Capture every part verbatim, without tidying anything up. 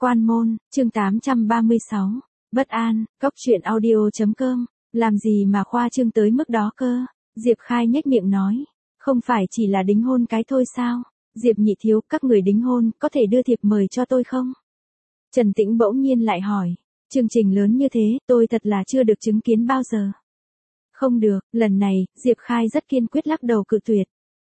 Quan môn, chương tám trăm ba mươi sáu. Bất an, Cóc truyện audio.com. Làm gì mà khoa trương tới mức đó cơ? Diệp Khai nhếch miệng nói. Không phải chỉ là đính hôn cái thôi sao? Diệp Nhị Thiếu, các người đính hôn, có thể đưa thiệp mời cho tôi không? Trần Tĩnh bỗng nhiên lại hỏi. Chương trình lớn như thế, tôi thật là chưa được chứng kiến bao giờ. Không được, lần này, Diệp Khai rất kiên quyết lắc đầu cự tuyệt.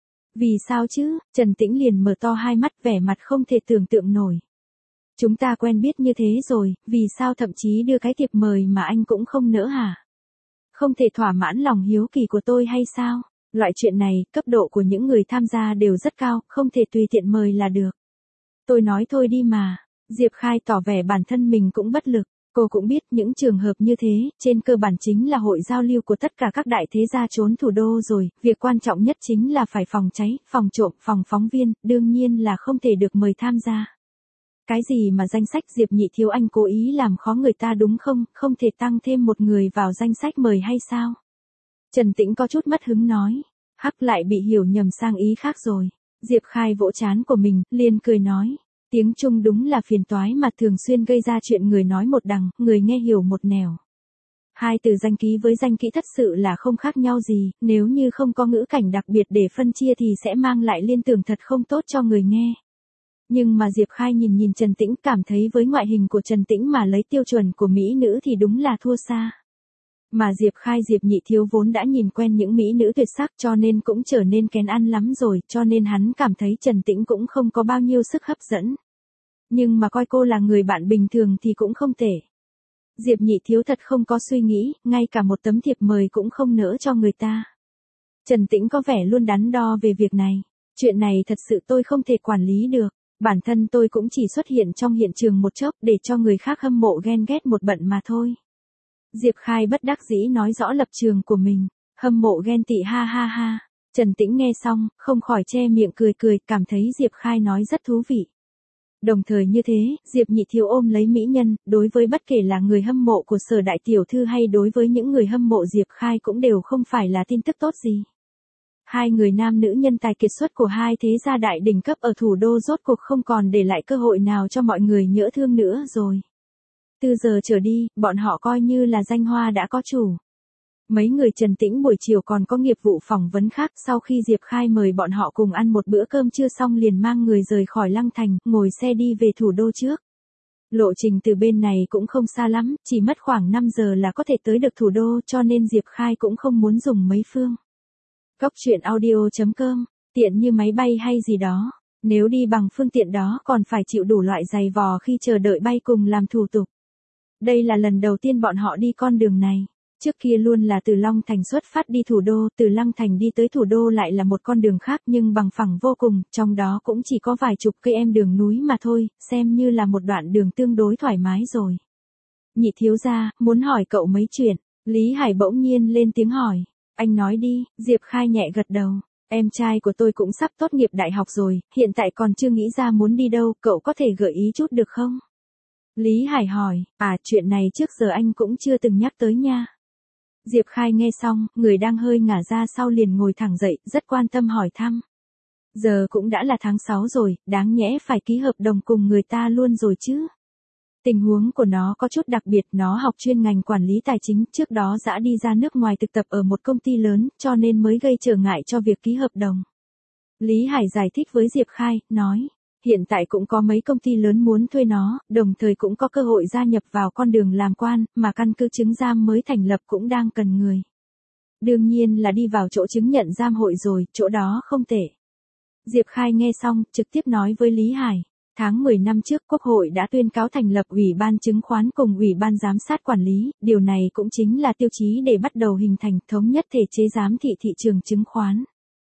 Vì sao chứ? Trần Tĩnh liền mở to hai mắt vẻ mặt không thể tưởng tượng nổi. Chúng ta quen biết như thế rồi, vì sao thậm chí đưa cái thiệp mời mà anh cũng không nỡ hả? Không thể thỏa mãn lòng hiếu kỳ của tôi hay sao? Loại chuyện này, cấp độ của những người tham gia đều rất cao, không thể tùy tiện mời là được. Tôi nói thôi đi mà. Diệp Khai tỏ vẻ bản thân mình cũng bất lực. Cô cũng biết những trường hợp như thế, trên cơ bản chính là hội giao lưu của tất cả các đại thế gia trốn thủ đô rồi, việc quan trọng nhất chính là phải phòng cháy, phòng trộm, phòng phóng viên, đương nhiên là không thể được mời tham gia. Cái gì mà danh sách Diệp Nhị Thiếu anh cố ý làm khó người ta đúng không, không thể tăng thêm một người vào danh sách mời hay sao? Trần Tĩnh có chút mất hứng nói, hắc lại bị hiểu nhầm sang ý khác rồi. Diệp Khai vỗ trán của mình, liền cười nói. Tiếng Trung đúng là phiền toái mà thường xuyên gây ra chuyện người nói một đằng, người nghe hiểu một nẻo. Hai từ danh ký với danh kỹ thật sự là không khác nhau gì, nếu như không có ngữ cảnh đặc biệt để phân chia thì sẽ mang lại liên tưởng thật không tốt cho người nghe. Nhưng mà Diệp Khai nhìn nhìn Trần Tĩnh cảm thấy với ngoại hình của Trần Tĩnh mà lấy tiêu chuẩn của mỹ nữ thì đúng là thua xa. Mà Diệp Khai Diệp Nhị Thiếu vốn đã nhìn quen những mỹ nữ tuyệt sắc cho nên cũng trở nên kén ăn lắm rồi, cho nên hắn cảm thấy Trần Tĩnh cũng không có bao nhiêu sức hấp dẫn. Nhưng mà coi cô là người bạn bình thường thì cũng không tệ. Diệp Nhị Thiếu thật không có suy nghĩ, ngay cả một tấm thiệp mời cũng không nỡ cho người ta. Trần Tĩnh có vẻ luôn đắn đo về việc này. Chuyện này thật sự tôi không thể quản lý được. Bản thân tôi cũng chỉ xuất hiện trong hiện trường một chốc để cho người khác hâm mộ ghen ghét một bận mà thôi. Diệp Khai bất đắc dĩ nói rõ lập trường của mình. Hâm mộ ghen tị ha ha ha. Trần Tĩnh nghe xong, không khỏi che miệng cười cười, cảm thấy Diệp Khai nói rất thú vị. Đồng thời như thế, Diệp Nhị Thiếu ôm lấy mỹ nhân, đối với bất kể là người hâm mộ của Sở đại tiểu thư hay đối với những người hâm mộ Diệp Khai cũng đều không phải là tin tức tốt gì. Hai người nam nữ nhân tài kiệt xuất của hai thế gia đại đỉnh cấp ở thủ đô rốt cuộc không còn để lại cơ hội nào cho mọi người nhỡ thương nữa rồi. Từ giờ trở đi, bọn họ coi như là danh hoa đã có chủ. Mấy người Trần Tĩnh buổi chiều còn có nghiệp vụ phỏng vấn khác, sau khi Diệp Khai mời bọn họ cùng ăn một bữa cơm trưa xong liền mang người rời khỏi Lăng Thành, ngồi xe đi về thủ đô trước. Lộ trình từ bên này cũng không xa lắm, chỉ mất khoảng năm giờ là có thể tới được thủ đô cho nên Diệp Khai cũng không muốn dùng mấy phương. Cóc truyện audio.com, tiện như máy bay hay gì đó, nếu đi bằng phương tiện đó còn phải chịu đủ loại giày vò khi chờ đợi bay cùng làm thủ tục. Đây là lần đầu tiên bọn họ đi con đường này. Trước kia luôn là từ Long Thành xuất phát đi thủ đô, từ Lăng Thành đi tới thủ đô lại là một con đường khác nhưng bằng phẳng vô cùng, trong đó cũng chỉ có vài chục cây em đường núi mà thôi, xem như là một đoạn đường tương đối thoải mái rồi. Nhị Thiếu gia, muốn hỏi cậu mấy chuyện. Lý Hải bỗng nhiên lên tiếng hỏi. Anh nói đi. Diệp Khai nhẹ gật đầu. Em trai của tôi cũng sắp tốt nghiệp đại học rồi, hiện tại còn chưa nghĩ ra muốn đi đâu, cậu có thể gợi ý chút được không? Lý Hải hỏi, à chuyện này trước giờ anh cũng chưa từng nhắc tới nha. Diệp Khai nghe xong, người đang hơi ngả ra sau liền ngồi thẳng dậy, rất quan tâm hỏi thăm. Giờ cũng đã là tháng sáu rồi, đáng nhẽ phải ký hợp đồng cùng người ta luôn rồi chứ. Tình huống của nó có chút đặc biệt, nó học chuyên ngành quản lý tài chính, trước đó đã đi ra nước ngoài thực tập ở một công ty lớn, cho nên mới gây trở ngại cho việc ký hợp đồng. Lý Hải giải thích với Diệp Khai, nói, hiện tại cũng có mấy công ty lớn muốn thuê nó, đồng thời cũng có cơ hội gia nhập vào con đường làm quan, mà căn cứ chứng giam mới thành lập cũng đang cần người. Đương nhiên là đi vào chỗ chứng nhận giam hội rồi, chỗ đó không tệ. Diệp Khai nghe xong, trực tiếp nói với Lý Hải. Tháng mười năm trước Quốc hội đã tuyên cáo thành lập Ủy ban chứng khoán cùng Ủy ban giám sát quản lý, điều này cũng chính là tiêu chí để bắt đầu hình thành thống nhất thể chế giám thị thị trường chứng khoán.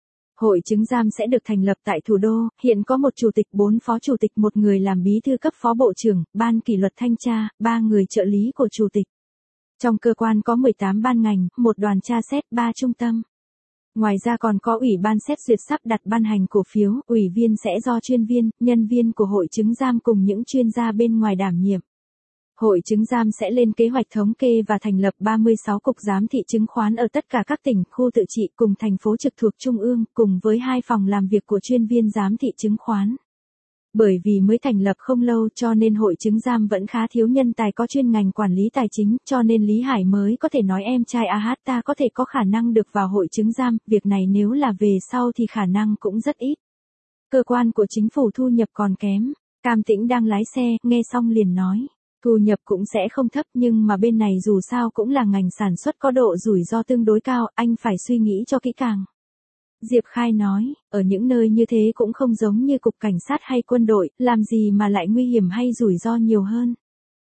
Hội chứng giam sẽ được thành lập tại thủ đô, hiện có một chủ tịch, bốn phó chủ tịch, một người làm bí thư cấp phó bộ trưởng, ban kỷ luật thanh tra, ba người trợ lý của chủ tịch. Trong cơ quan có mười tám ban ngành, một đoàn tra xét, ba trung tâm. Ngoài ra còn có ủy ban xét duyệt sắp đặt ban hành cổ phiếu, ủy viên sẽ do chuyên viên, nhân viên của hội chứng giam cùng những chuyên gia bên ngoài đảm nhiệm. Hội chứng giam sẽ lên kế hoạch thống kê và thành lập ba mươi sáu cục giám thị chứng khoán ở tất cả các tỉnh, khu tự trị cùng thành phố trực thuộc trung ương, cùng với hai phòng làm việc của chuyên viên giám thị chứng khoán. Bởi vì mới thành lập không lâu cho nên hội chứng giam vẫn khá thiếu nhân tài có chuyên ngành quản lý tài chính, cho nên Lý Hải mới có thể nói em trai a hát ta có thể có khả năng được vào hội chứng giam, việc này nếu là về sau thì khả năng cũng rất ít. Cơ quan của chính phủ thu nhập còn kém. Cam Tĩnh đang lái xe, nghe xong liền nói. Thu nhập cũng sẽ không thấp nhưng mà bên này dù sao cũng là ngành sản xuất có độ rủi ro tương đối cao, anh phải suy nghĩ cho kỹ càng. Diệp Khai nói, ở những nơi như thế cũng không giống như cục cảnh sát hay quân đội, làm gì mà lại nguy hiểm hay rủi ro nhiều hơn.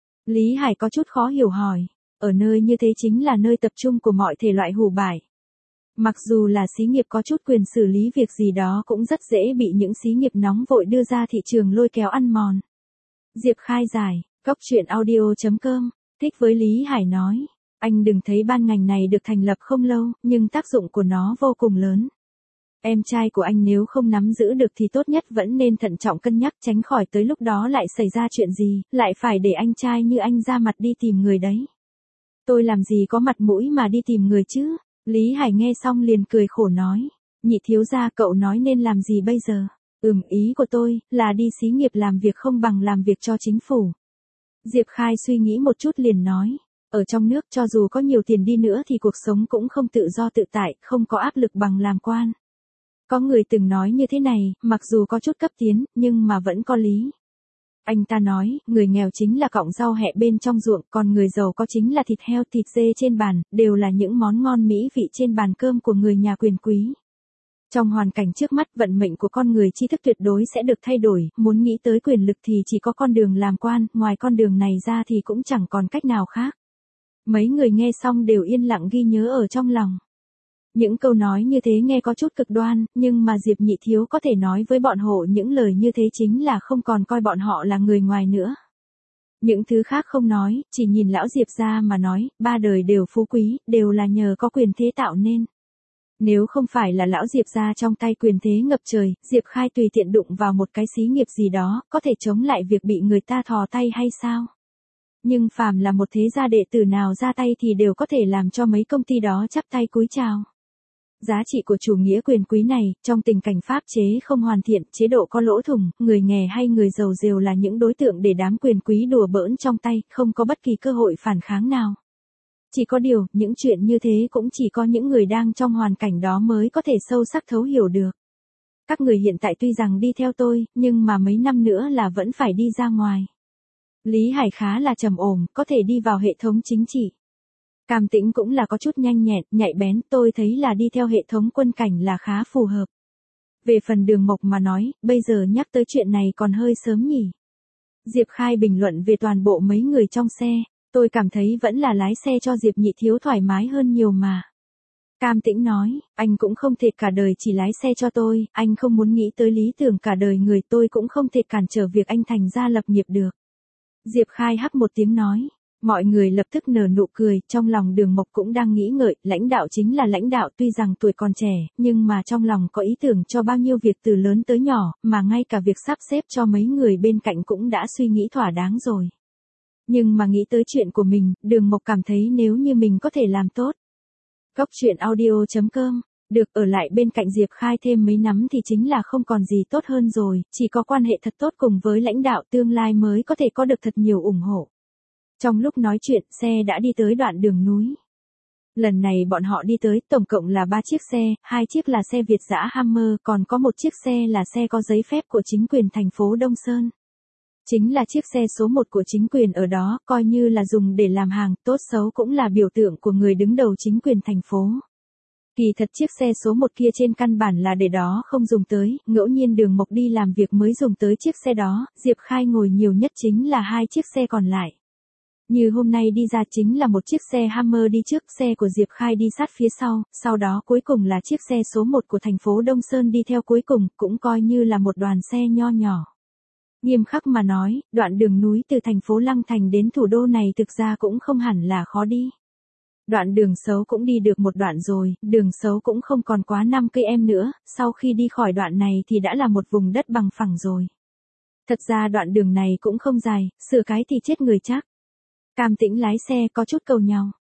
Lý Hải có chút khó hiểu hỏi, ở nơi như thế chính là nơi tập trung của mọi thể loại hủ bại. Mặc dù là xí nghiệp có chút quyền xử lý việc gì đó cũng rất dễ bị những xí nghiệp nóng vội đưa ra thị trường lôi kéo ăn mòn. Diệp Khai giải, Cóc truyện audio chấm com, thích với Lý Hải nói, anh đừng thấy ban ngành này được thành lập không lâu, nhưng tác dụng của nó vô cùng lớn. Em trai của anh nếu không nắm giữ được thì tốt nhất vẫn nên thận trọng cân nhắc tránh khỏi tới lúc đó lại xảy ra chuyện gì, lại phải để anh trai như anh ra mặt đi tìm người đấy. Tôi làm gì có mặt mũi mà đi tìm người chứ? Lý Hải nghe xong liền cười khổ nói, nhị thiếu gia cậu nói nên làm gì bây giờ? Ừm, ý của tôi là đi xí nghiệp làm việc không bằng làm việc cho chính phủ. Diệp Khai suy nghĩ một chút liền nói, ở trong nước cho dù có nhiều tiền đi nữa thì cuộc sống cũng không tự do tự tại, không có áp lực bằng làm quan. Có người từng nói như thế này, mặc dù có chút cấp tiến, nhưng mà vẫn có lý. Anh ta nói, người nghèo chính là cọng rau hẹ bên trong ruộng, còn người giàu có chính là thịt heo, thịt dê trên bàn, đều là những món ngon mỹ vị trên bàn cơm của người nhà quyền quý. Trong hoàn cảnh trước mắt, vận mệnh của con người tri thức tuyệt đối sẽ được thay đổi, muốn nghĩ tới quyền lực thì chỉ có con đường làm quan, ngoài con đường này ra thì cũng chẳng còn cách nào khác. Mấy người nghe xong đều yên lặng ghi nhớ ở trong lòng. Những câu nói như thế nghe có chút cực đoan, nhưng mà Diệp Nhị Thiếu có thể nói với bọn họ những lời như thế chính là không còn coi bọn họ là người ngoài nữa. Những thứ khác không nói, chỉ nhìn lão Diệp ra mà nói, ba đời đều phú quý, đều là nhờ có quyền thế tạo nên. Nếu không phải là lão Diệp ra trong tay quyền thế ngập trời, Diệp Khai tùy tiện đụng vào một cái xí nghiệp gì đó, có thể chống lại việc bị người ta thò tay hay sao? Nhưng phàm là một thế gia đệ tử nào ra tay thì đều có thể làm cho mấy công ty đó chắp tay cúi chào. Giá trị của chủ nghĩa quyền quý này, trong tình cảnh pháp chế không hoàn thiện, chế độ có lỗ thủng, người nghèo hay người giàu đều là những đối tượng để đám quyền quý đùa bỡn trong tay, không có bất kỳ cơ hội phản kháng nào. Chỉ có điều, những chuyện như thế cũng chỉ có những người đang trong hoàn cảnh đó mới có thể sâu sắc thấu hiểu được. Các người hiện tại tuy rằng đi theo tôi, nhưng mà mấy năm nữa là vẫn phải đi ra ngoài. Lý Hải khá là trầm ổn, có thể đi vào hệ thống chính trị. Cam Tĩnh cũng là có chút nhanh nhẹn, nhạy bén, tôi thấy là đi theo hệ thống quân cảnh là khá phù hợp. Về phần Đường Mộc mà nói, bây giờ nhắc tới chuyện này còn hơi sớm nhỉ. Diệp Khai bình luận về toàn bộ mấy người trong xe, tôi cảm thấy vẫn là lái xe cho Diệp Nhị Thiếu thoải mái hơn nhiều mà. Cam Tĩnh nói, anh cũng không thể cả đời chỉ lái xe cho tôi, anh không muốn nghĩ tới lý tưởng cả đời người, tôi cũng không thể cản trở việc anh thành ra lập nghiệp được. Diệp Khai hắc một tiếng nói. Mọi người lập tức nở nụ cười, trong lòng Đường Mộc cũng đang nghĩ ngợi, lãnh đạo chính là lãnh đạo, tuy rằng tuổi còn trẻ, nhưng mà trong lòng có ý tưởng cho bao nhiêu việc từ lớn tới nhỏ, mà ngay cả việc sắp xếp cho mấy người bên cạnh cũng đã suy nghĩ thỏa đáng rồi. Nhưng mà nghĩ tới chuyện của mình, Đường Mộc cảm thấy nếu như mình có thể làm tốt. Cóc truyện audio chấm com, được ở lại bên cạnh Diệp Khai thêm mấy năm thì chính là không còn gì tốt hơn rồi, chỉ có quan hệ thật tốt cùng với lãnh đạo tương lai mới có thể có được thật nhiều ủng hộ. Trong lúc nói chuyện, xe đã đi tới đoạn đường núi. Lần này bọn họ đi tới, tổng cộng là ba chiếc xe, hai chiếc là xe Việt dã Hammer, còn có một chiếc xe là xe có giấy phép của chính quyền thành phố Đông Sơn. Chính là chiếc xe số một của chính quyền ở đó, coi như là dùng để làm hàng, tốt xấu cũng là biểu tượng của người đứng đầu chính quyền thành phố. Kỳ thật chiếc xe số một kia trên căn bản là để đó không dùng tới, ngẫu nhiên Đường Mộc đi làm việc mới dùng tới chiếc xe đó, Diệp Khai ngồi nhiều nhất chính là hai chiếc xe còn lại. Như hôm nay đi ra chính là một chiếc xe Hammer đi trước, xe của Diệp Khai đi sát phía sau, sau đó cuối cùng là chiếc xe số một của thành phố Đông Sơn đi theo cuối cùng, cũng coi như là một đoàn xe nho nhỏ. Nghiêm khắc mà nói, đoạn đường núi từ thành phố Lăng Thành đến thủ đô này thực ra cũng không hẳn là khó đi. Đoạn đường xấu cũng đi được một đoạn rồi, đường xấu cũng không còn quá năm cây em nữa, sau khi đi khỏi đoạn này thì đã là một vùng đất bằng phẳng rồi. Thật ra đoạn đường này cũng không dài, sửa cái thì chết người chắc. Cam Tĩnh lái xe có chút cầu nhau.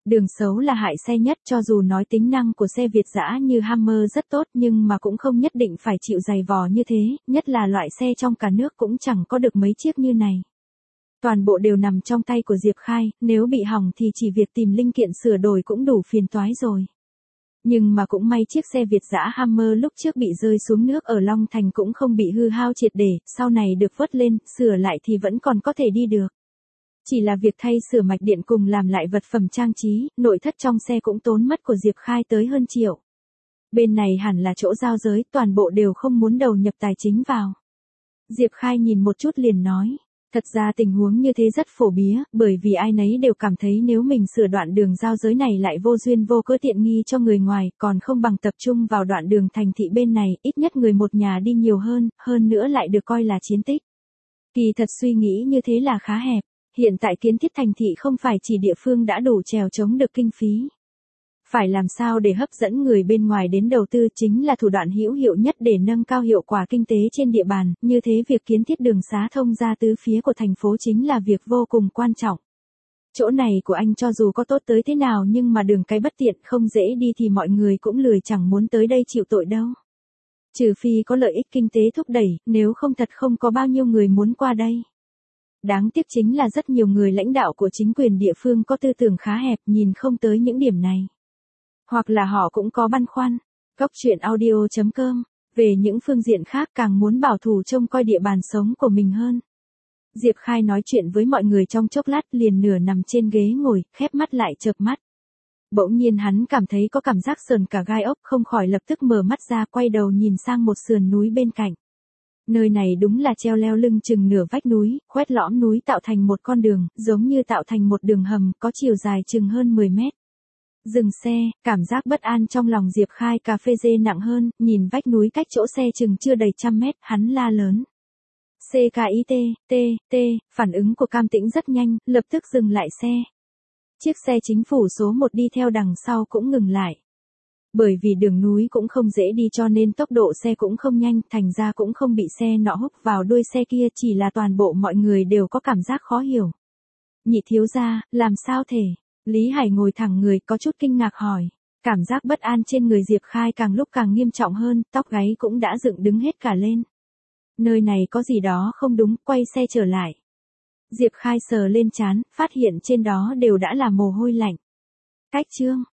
Đường xấu là hại xe nhất, cho dù nói tính năng của xe Việt dã như Hummer rất tốt nhưng mà cũng không nhất định phải chịu dày vò như thế, nhất là loại xe trong cả nước cũng chẳng có được mấy chiếc như này. Toàn bộ đều nằm trong tay của Diệp Khai, nếu bị hỏng thì chỉ việc tìm linh kiện sửa đổi cũng đủ phiền toái rồi. Nhưng mà cũng may chiếc xe Việt dã Hummer lúc trước bị rơi xuống nước ở Long Thành cũng không bị hư hao triệt để, sau này được vớt lên, sửa lại thì vẫn còn có thể đi được. Chỉ là việc thay sửa mạch điện cùng làm lại vật phẩm trang trí, nội thất trong xe cũng tốn mất của Diệp Khai tới hơn triệu. Bên này hẳn là chỗ giao giới, toàn bộ đều không muốn đầu nhập tài chính vào. Diệp Khai nhìn một chút liền nói. Thật ra tình huống như thế rất phổ bía, bởi vì ai nấy đều cảm thấy nếu mình sửa đoạn đường giao giới này lại vô duyên vô cớ tiện nghi cho người ngoài, còn không bằng tập trung vào đoạn đường thành thị bên này, ít nhất người một nhà đi nhiều hơn, hơn nữa lại được coi là chiến tích. Kỳ thật suy nghĩ như thế là khá hẹp, hiện tại kiến thiết thành thị không phải chỉ địa phương đã đủ trèo chống được kinh phí. Phải làm sao để hấp dẫn người bên ngoài đến đầu tư chính là thủ đoạn hữu hiệu nhất để nâng cao hiệu quả kinh tế trên địa bàn, như thế việc kiến thiết đường xá thông ra tứ phía của thành phố chính là việc vô cùng quan trọng. Chỗ này của anh cho dù có tốt tới thế nào nhưng mà đường cái bất tiện không dễ đi thì mọi người cũng lười chẳng muốn tới đây chịu tội đâu. Trừ phi có lợi ích kinh tế thúc đẩy, nếu không thật không có bao nhiêu người muốn qua đây. Đáng tiếc chính là rất nhiều người lãnh đạo của chính quyền địa phương có tư tưởng khá hẹp nhìn không tới những điểm này. Hoặc là họ cũng có băn khoăn. Góc chuyện audio chấm com. Về những phương diện khác càng muốn bảo thủ trông coi địa bàn sống của mình hơn. Diệp Khai nói chuyện với mọi người trong chốc lát liền nửa nằm trên ghế ngồi, khép mắt lại chợp mắt. Bỗng nhiên hắn cảm thấy có cảm giác sờn cả gai ốc, không khỏi lập tức mở mắt ra quay đầu nhìn sang một sườn núi bên cạnh. Nơi này đúng là treo leo lưng chừng nửa vách núi, khoét lõm núi tạo thành một con đường, giống như tạo thành một đường hầm, có chiều dài chừng hơn mười mét. Dừng xe, cảm giác bất an trong lòng Diệp Khai cà phê dê nặng hơn, nhìn vách núi cách chỗ xe chừng chưa đầy trăm mét, hắn la lớn. xê ca i tê, T, T, phản ứng của Cam Tĩnh rất nhanh, lập tức dừng lại xe. Chiếc xe chính phủ số một đi theo đằng sau cũng ngừng lại. Bởi vì đường núi cũng không dễ đi cho nên tốc độ xe cũng không nhanh, thành ra cũng không bị xe nọ húc vào đuôi xe kia, chỉ là toàn bộ mọi người đều có cảm giác khó hiểu. Nhị thiếu gia, làm sao thể? Lý Hải ngồi thẳng người có chút kinh ngạc hỏi. Cảm giác bất an trên người Diệp Khai càng lúc càng nghiêm trọng hơn, tóc gáy cũng đã dựng đứng hết cả lên. Nơi này có gì đó không đúng, quay xe trở lại. Diệp Khai sờ lên trán, phát hiện trên đó đều đã là mồ hôi lạnh. Cách chương.